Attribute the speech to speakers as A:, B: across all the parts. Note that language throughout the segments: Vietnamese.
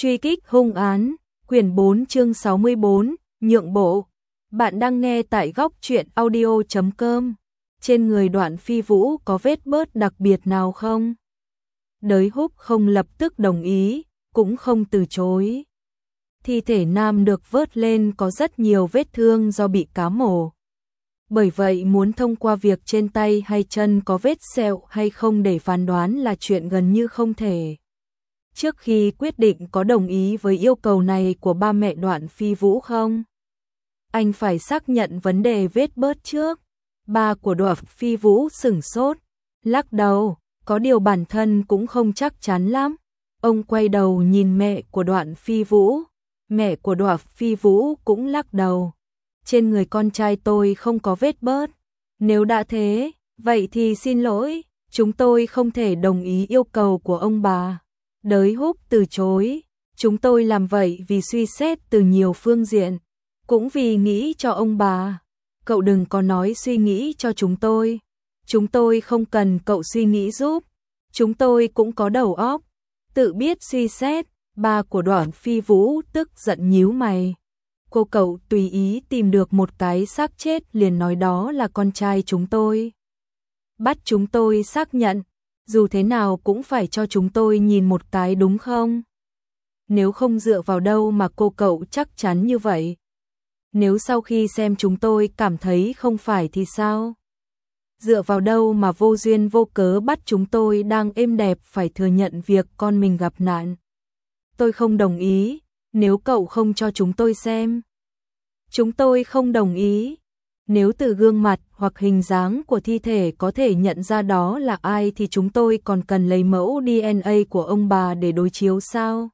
A: Truy kích hung án, quyển 4 chương 64, nhượng bộ. Bạn đang nghe tại góc truyện audio.com. Trên người Đoạn Phi Vũ có vết bớt đặc biệt nào không? Đới Húc không lập tức đồng ý, cũng không từ chối. Thi thể nam được vớt lên có rất nhiều vết thương do bị cá mổ. Bởi vậy muốn thông qua việc trên tay hay chân có vết sẹo hay không để phán đoán là chuyện gần như không thể. Trước khi quyết định có đồng ý với yêu cầu này của ba mẹ Đoạn Phi Vũ không? Anh phải xác nhận vấn đề vết bớt trước. Ba của Đoạn Phi Vũ sửng sốt, lắc đầu, có điều bản thân cũng không chắc chắn lắm. Ông quay đầu nhìn mẹ của Đoạn Phi Vũ, mẹ của Đoạn Phi Vũ cũng lắc đầu. Trên người con trai tôi không có vết bớt. Nếu đã thế, vậy thì xin lỗi, chúng tôi không thể đồng ý yêu cầu của ông bà. Đới Húc từ chối, chúng tôi làm vậy vì suy xét từ nhiều phương diện, cũng vì nghĩ cho ông bà. Cậu đừng có nói suy nghĩ cho chúng tôi không cần cậu suy nghĩ giúp, chúng tôi cũng có đầu óc, tự biết suy xét. Ba của Đoạn Phi Vũ tức giận nhíu mày. Cô cậu tùy ý tìm được một cái xác chết liền nói đó là con trai chúng tôi. Bắt chúng tôi xác nhận, dù thế nào cũng phải cho chúng tôi nhìn một cái đúng không? Nếu không dựa vào đâu mà cô cậu chắc chắn như vậy? Nếu sau khi xem chúng tôi cảm thấy không phải thì sao? Dựa vào đâu mà vô duyên vô cớ bắt chúng tôi đang êm đẹp phải thừa nhận việc con mình gặp nạn? Tôi không đồng ý, nếu cậu không cho chúng tôi xem. Chúng tôi không đồng ý. Nếu từ gương mặt hoặc hình dáng của thi thể có thể nhận ra đó là ai thì chúng tôi còn cần lấy mẫu DNA của ông bà để đối chiếu sao?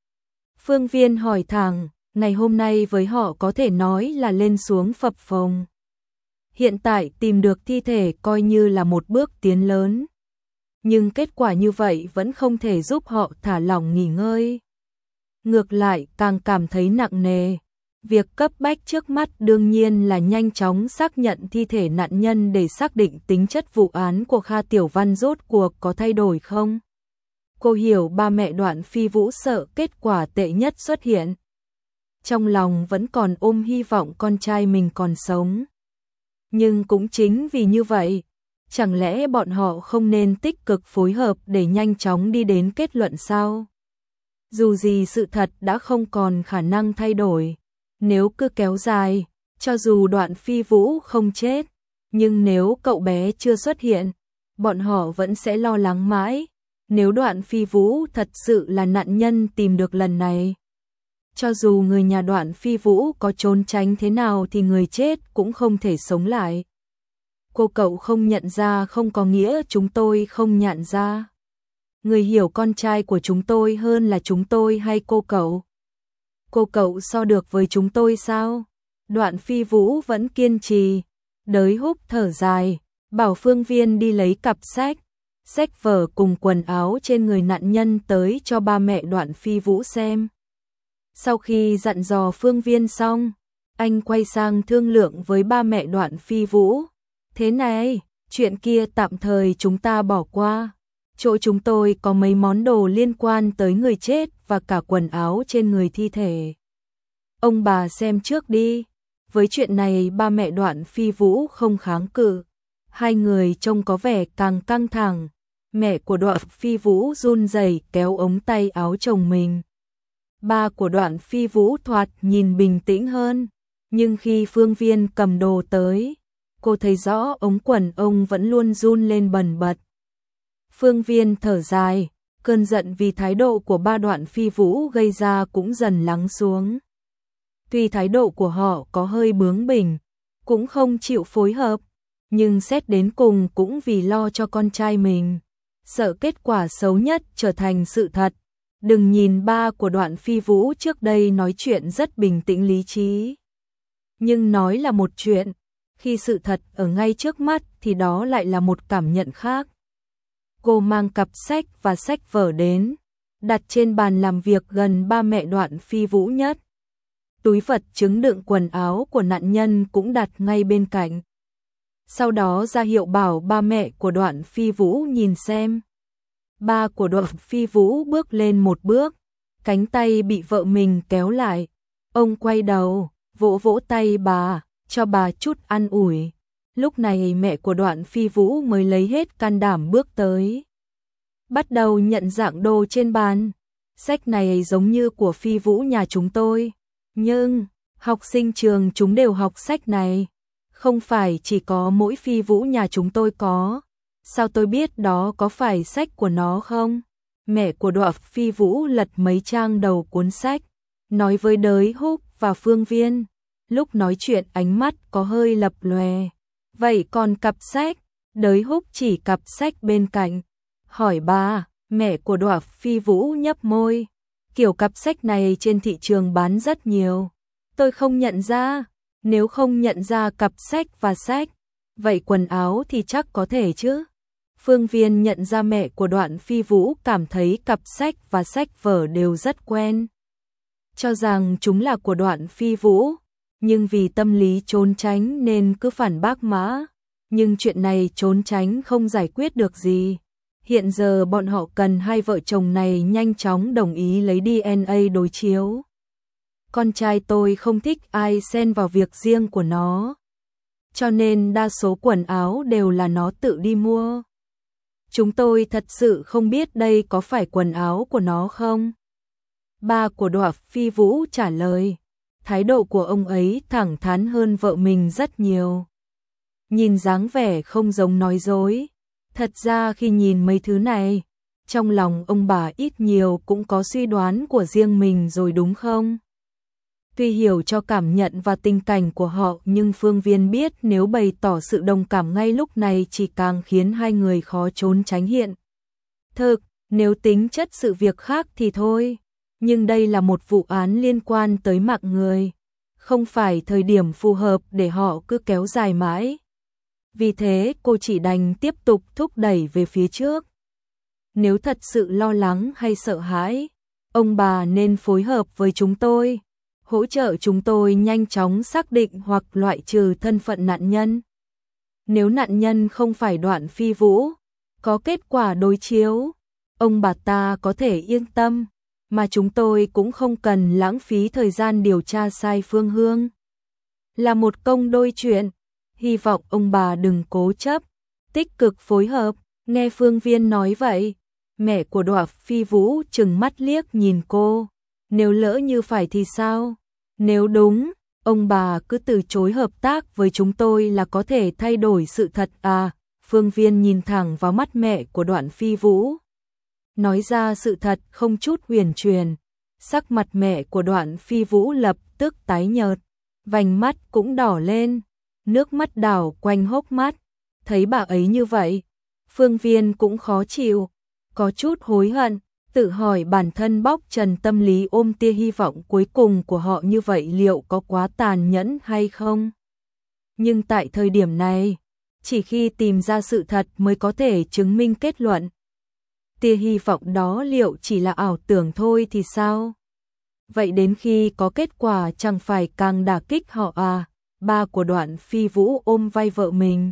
A: Phương Viên hỏi thẳng, ngày hôm nay với họ có thể nói là lên xuống phập phồng. Hiện tại tìm được thi thể coi như là một bước tiến lớn. Nhưng kết quả như vậy vẫn không thể giúp họ thả lỏng nghỉ ngơi. Ngược lại càng cảm thấy nặng nề. Việc cấp bách trước mắt đương nhiên là nhanh chóng xác nhận thi thể nạn nhân để xác định tính chất vụ án của Kha Tiểu Văn rốt cuộc có thay đổi không. Cô hiểu ba mẹ Đoạn Phi Vũ sợ kết quả tệ nhất xuất hiện. Trong lòng vẫn còn ôm hy vọng con trai mình còn sống. Nhưng cũng chính vì như vậy, chẳng lẽ bọn họ không nên tích cực phối hợp để nhanh chóng đi đến kết luận sao? Dù gì sự thật đã không còn khả năng thay đổi. Nếu cứ kéo dài, cho dù Đoạn Phi Vũ không chết, nhưng nếu cậu bé chưa xuất hiện, bọn họ vẫn sẽ lo lắng mãi. Nếu Đoạn Phi Vũ thật sự là nạn nhân tìm được lần này, cho dù người nhà Đoạn Phi Vũ có trốn tránh thế nào thì người chết cũng không thể sống lại. Cô cậu không nhận ra không có nghĩa chúng tôi không nhận ra. Người hiểu con trai của chúng tôi hơn là chúng tôi hay cô cậu? Cô cậu so được với chúng tôi sao? Đoạn Phi Vũ vẫn kiên trì. Đới Húc thở dài, bảo Phương Viên đi lấy cặp sách vở cùng quần áo trên người nạn nhân tới cho ba mẹ Đoạn Phi Vũ xem. Sau khi dặn dò Phương Viên xong, anh quay sang thương lượng với ba mẹ Đoạn Phi Vũ. Thế này, chuyện kia tạm thời chúng ta bỏ qua. Chỗ chúng tôi có mấy món đồ liên quan tới người chết và cả quần áo trên người thi thể. Ông bà xem trước đi. Với chuyện này ba mẹ Đoạn Phi Vũ không kháng cự. Hai người trông có vẻ càng căng thẳng. Mẹ của Đoạn Phi Vũ run rẩy kéo ống tay áo chồng mình. Ba của Đoạn Phi Vũ thoạt nhìn bình tĩnh hơn. Nhưng khi Phương Viên cầm đồ tới, cô thấy rõ ống quần ông vẫn luôn run lên bần bật. Phương Viên thở dài, cơn giận vì thái độ của ba Đoạn Phi Vũ gây ra cũng dần lắng xuống. Tuy thái độ của họ có hơi bướng bỉnh, cũng không chịu phối hợp, nhưng xét đến cùng cũng vì lo cho con trai mình, sợ kết quả xấu nhất trở thành sự thật. Đừng nhìn ba của Đoạn Phi Vũ trước đây nói chuyện rất bình tĩnh lý trí. Nhưng nói là một chuyện, khi sự thật ở ngay trước mắt thì đó lại là một cảm nhận khác. Cô mang cặp sách và sách vở đến, đặt trên bàn làm việc gần ba mẹ Đoạn Phi Vũ nhất. Túi vật chứng đựng quần áo của nạn nhân cũng đặt ngay bên cạnh. Sau đó ra hiệu bảo ba mẹ của Đoạn Phi Vũ nhìn xem. Ba của Đoạn Phi Vũ bước lên một bước, cánh tay bị vợ mình kéo lại. Ông quay đầu, vỗ vỗ tay bà, cho bà chút an ủi. Lúc này mẹ của Đoạn Phi Vũ mới lấy hết can đảm bước tới. Bắt đầu nhận dạng đồ trên bàn. Sách này giống như của Phi Vũ nhà chúng tôi. Nhưng, học sinh trường chúng đều học sách này. Không phải chỉ có mỗi Phi Vũ nhà chúng tôi có. Sao tôi biết đó có phải sách của nó không? Mẹ của Đoạn Phi Vũ lật mấy trang đầu cuốn sách, nói với Đới Húc và Phương Viên. Lúc nói chuyện ánh mắt có hơi lập lòe. Vậy còn cặp sách? Đới Húc chỉ cặp sách bên cạnh. Hỏi bà, mẹ của Đoạn Phi Vũ nhấp môi. Kiểu cặp sách này trên thị trường bán rất nhiều. Tôi không nhận ra. Nếu không nhận ra cặp sách và sách, vậy quần áo thì chắc có thể chứ. Phương Viên nhận ra mẹ của Đoạn Phi Vũ cảm thấy cặp sách và sách vở đều rất quen. Cho rằng chúng là của Đoạn Phi Vũ, nhưng vì tâm lý trốn tránh nên cứ phản bác mã. Nhưng chuyện này trốn tránh không giải quyết được gì. Hiện giờ bọn họ cần hai vợ chồng này nhanh chóng đồng ý lấy DNA đối chiếu. Con trai tôi không thích ai xen vào việc riêng của nó. Cho nên đa số quần áo đều là nó tự đi mua. Chúng tôi thật sự không biết đây có phải quần áo của nó không? Ba của Đoạn Phi Vũ trả lời. Thái độ của ông ấy thẳng thắn hơn vợ mình rất nhiều. Nhìn dáng vẻ không giống nói dối. Thật ra khi nhìn mấy thứ này, trong lòng ông bà ít nhiều cũng có suy đoán của riêng mình rồi đúng không? Tuy hiểu cho cảm nhận và tình cảnh của họ nhưng Phương Viên biết nếu bày tỏ sự đồng cảm ngay lúc này chỉ càng khiến hai người khó trốn tránh hiện. Thực, nếu tính chất sự việc khác thì thôi, nhưng đây là một vụ án liên quan tới mạng người, không phải thời điểm phù hợp để họ cứ kéo dài mãi. Vì thế cô chỉ đành tiếp tục thúc đẩy về phía trước. Nếu thật sự lo lắng hay sợ hãi, ông bà nên phối hợp với chúng tôi. Hỗ trợ chúng tôi nhanh chóng xác định hoặc loại trừ thân phận nạn nhân. Nếu nạn nhân không phải Đoạn Phi Vũ, có kết quả đối chiếu, ông bà ta có thể yên tâm, mà chúng tôi cũng không cần lãng phí thời gian điều tra sai phương hướng. Là một công đôi chuyện, hy vọng ông bà đừng cố chấp, tích cực phối hợp. Nghe Phương Viên nói vậy, mẹ của Đoạn Phi Vũ trừng mắt liếc nhìn cô. Nếu lỡ như phải thì sao? Nếu đúng, ông bà cứ từ chối hợp tác với chúng tôi là có thể thay đổi sự thật à? Phương Viên nhìn thẳng vào mắt mẹ của Đoạn Phi Vũ. Nói ra sự thật không chút huyền truyền. Sắc mặt mẹ của Đoạn Phi Vũ lập tức tái nhợt, vành mắt cũng đỏ lên, nước mắt đảo quanh hốc mắt. Thấy bà ấy như vậy, Phương Viên cũng khó chịu, có chút hối hận. Tự hỏi bản thân bóc trần tâm lý ôm tia hy vọng cuối cùng của họ như vậy liệu có quá tàn nhẫn hay không? Nhưng tại thời điểm này, chỉ khi tìm ra sự thật mới có thể chứng minh kết luận. Tia hy vọng đó liệu chỉ là ảo tưởng thôi thì sao? Vậy đến khi có kết quả chẳng phải càng đả kích họ à? Ba của Đoạn Phi Vũ ôm vai vợ mình,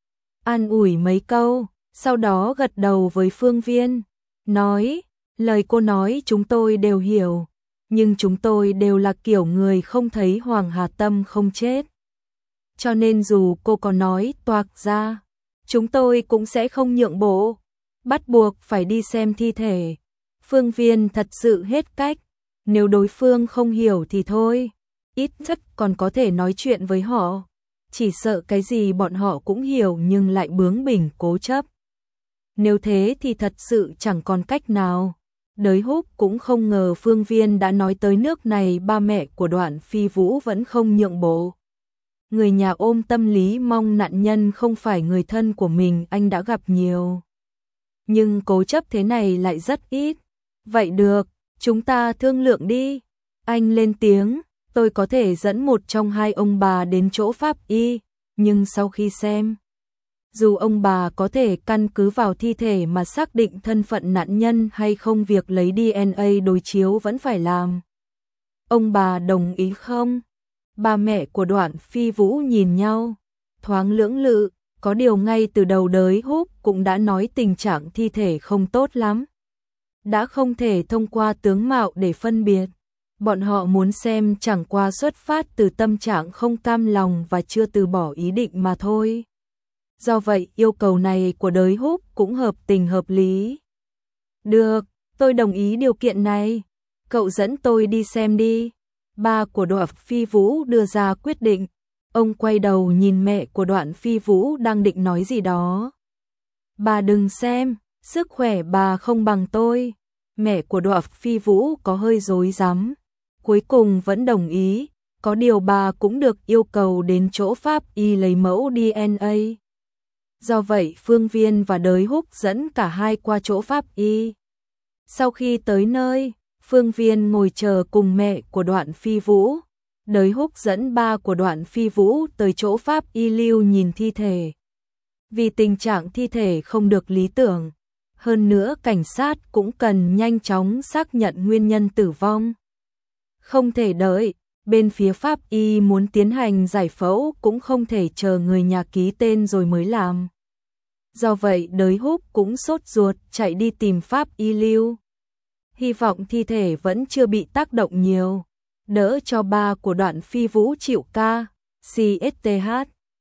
A: an ủi mấy câu, sau đó gật đầu với Phương Viên, nói. Lời cô nói chúng tôi đều hiểu, nhưng chúng tôi đều là kiểu người không thấy Hoàng Hà Tâm không chết. Cho nên dù cô có nói toạc ra, chúng tôi cũng sẽ không nhượng bộ, bắt buộc phải đi xem thi thể. Phương Viên thật sự hết cách, nếu đối phương không hiểu thì thôi, ít nhất còn có thể nói chuyện với họ. Chỉ sợ cái gì bọn họ cũng hiểu nhưng lại bướng bỉnh cố chấp. Nếu thế thì thật sự chẳng còn cách nào. Đới Húc cũng không ngờ Phương Viên đã nói tới nước này, ba mẹ của Đoạn Phi Vũ vẫn không nhượng bộ. Người nhà ôm tâm lý mong nạn nhân không phải người thân của mình anh đã gặp nhiều. Nhưng cố chấp thế này lại rất ít. Vậy được, chúng ta thương lượng đi. Anh lên tiếng, tôi có thể dẫn một trong hai ông bà đến chỗ pháp y, nhưng sau khi xem, dù ông bà có thể căn cứ vào thi thể mà xác định thân phận nạn nhân hay không, việc lấy DNA đối chiếu vẫn phải làm. Ông bà đồng ý không? Ba mẹ của Đoạn Phi Vũ nhìn nhau, thoáng lưỡng lự, có điều ngay từ đầu Đới Húc cũng đã nói tình trạng thi thể không tốt lắm. đã không thể thông qua tướng mạo để phân biệt. Bọn họ muốn xem chẳng qua xuất phát từ tâm trạng không cam lòng và chưa từ bỏ ý định mà thôi. Do vậy yêu cầu này của Đới Húc cũng hợp tình hợp lý. Được, tôi đồng ý điều kiện này. Cậu dẫn tôi đi xem đi. Ba của Đoạn Phi Vũ đưa ra quyết định. Ông quay đầu nhìn mẹ của Đoạn Phi Vũ đang định nói gì đó. Bà đừng xem, sức khỏe bà không bằng tôi. Mẹ của Đoạn Phi Vũ có hơi rối rắm, cuối cùng vẫn đồng ý, có điều bà cũng được yêu cầu đến chỗ pháp y lấy mẫu DNA. Do vậy Phương Viên và Đới Húc dẫn cả hai qua chỗ pháp y. Sau khi tới nơi, Phương Viên ngồi chờ cùng mẹ của Đoạn Phi Vũ. Đới Húc dẫn ba của Đoạn Phi Vũ tới chỗ pháp y lưu nhìn thi thể. Vì tình trạng thi thể không được lý tưởng, hơn nữa cảnh sát cũng cần nhanh chóng xác nhận nguyên nhân tử vong. Không thể đợi, bên phía pháp y muốn tiến hành giải phẫu cũng không thể chờ người nhà ký tên rồi mới làm. Do vậy Đới Húc cũng sốt ruột chạy đi tìm pháp y lưu. Hy vọng thi thể vẫn chưa bị tác động nhiều, đỡ cho ba của Đoạn Phi Vũ chịu ca, CSTH.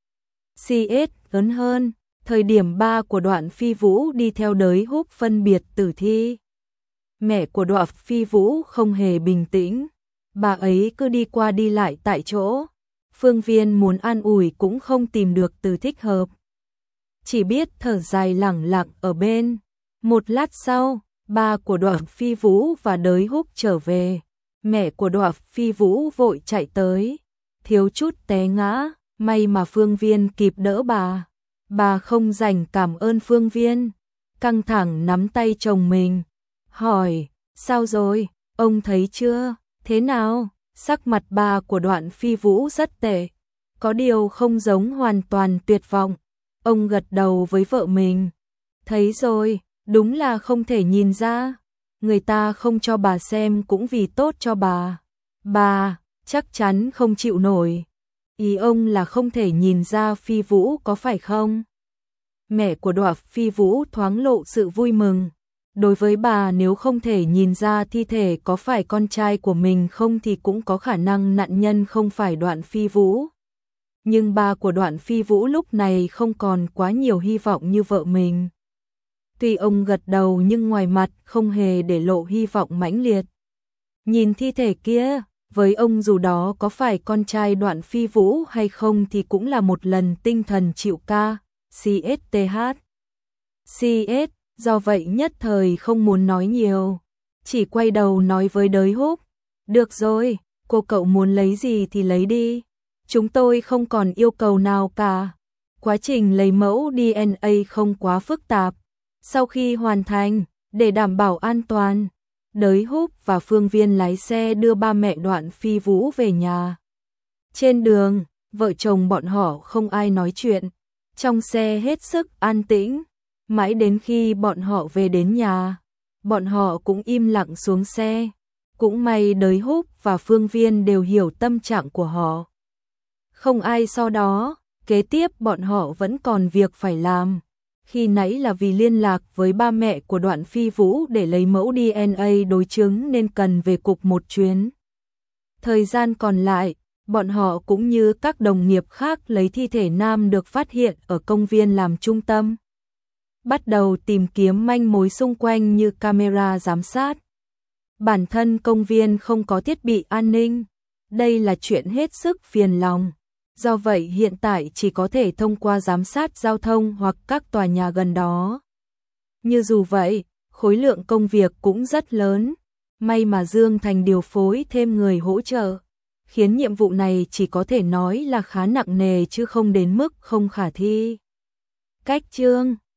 A: CS lớn hơn, thời điểm ba của Đoạn Phi Vũ đi theo Đới Húc phân biệt tử thi. Mẹ của Đoạn Phi Vũ không hề bình tĩnh, bà ấy cứ đi qua đi lại tại chỗ. Phương Viên muốn an ủi cũng không tìm được từ thích hợp, chỉ biết thở dài lẳng lặng ở bên. Một lát sau, ba của Đoạn Phi Vũ và Đới Húc trở về. Mẹ của Đoạn Phi Vũ vội chạy tới, thiếu chút té ngã, may mà Phương Viên kịp đỡ bà. Bà không dành cảm ơn Phương Viên, căng thẳng nắm tay chồng mình, hỏi, sao rồi, ông thấy chưa, thế nào? Sắc mặt bà của Đoạn Phi Vũ rất tệ, có điều không giống hoàn toàn tuyệt vọng. Ông gật đầu với vợ mình, thấy rồi, đúng là không thể nhìn ra, người ta không cho bà xem cũng vì tốt cho bà. Bà chắc chắn không chịu nổi. Ý ông là không thể nhìn ra Phi Vũ có phải không? Mẹ của Đoạn Phi Vũ thoáng lộ sự vui mừng. Đối với bà, nếu không thể nhìn ra thi thể có phải con trai của mình không thì cũng có khả năng nạn nhân không phải Đoạn Phi Vũ. Nhưng ba của Đoạn Phi Vũ lúc này không còn quá nhiều hy vọng như vợ mình. Tuy ông gật đầu nhưng ngoài mặt không hề để lộ hy vọng mãnh liệt. Nhìn thi thể kia, với ông dù đó có phải con trai Đoạn Phi Vũ hay không thì cũng là một lần tinh thần chịu ca, CSTH. CS, do vậy nhất thời không muốn nói nhiều, chỉ quay đầu nói với Đới Húc, được rồi, cô cậu muốn lấy gì thì lấy đi, chúng tôi không còn yêu cầu nào cả. Quá trình lấy mẫu DNA không quá phức tạp. Sau khi hoàn thành, để đảm bảo an toàn, Đới Húc và Phương Viên lái xe đưa ba mẹ Đoạn Phi Vũ về nhà. Trên đường, vợ chồng bọn họ không ai nói chuyện, trong xe hết sức an tĩnh, mãi đến khi bọn họ về đến nhà, bọn họ cũng im lặng xuống xe. Cũng may Đới Húc và Phương Viên đều hiểu tâm trạng của họ. Không ai sau đó, kế tiếp bọn họ vẫn còn việc phải làm. Khi nãy là vì liên lạc với ba mẹ của Đoạn Phi Vũ để lấy mẫu DNA đối chứng nên cần về cục một chuyến. Thời gian còn lại, bọn họ cũng như các đồng nghiệp khác lấy thi thể nam được phát hiện ở công viên làm trung tâm. Bắt đầu tìm kiếm manh mối xung quanh như camera giám sát. Bản thân công viên không có thiết bị an ninh. Đây là chuyện hết sức phiền lòng. Do vậy hiện tại chỉ có thể thông qua giám sát giao thông hoặc các tòa nhà gần đó. Như dù vậy, khối lượng công việc cũng rất lớn. May mà Dương Thành điều phối thêm người hỗ trợ, khiến nhiệm vụ này chỉ có thể nói là khá nặng nề chứ không đến mức không khả thi. Cách chương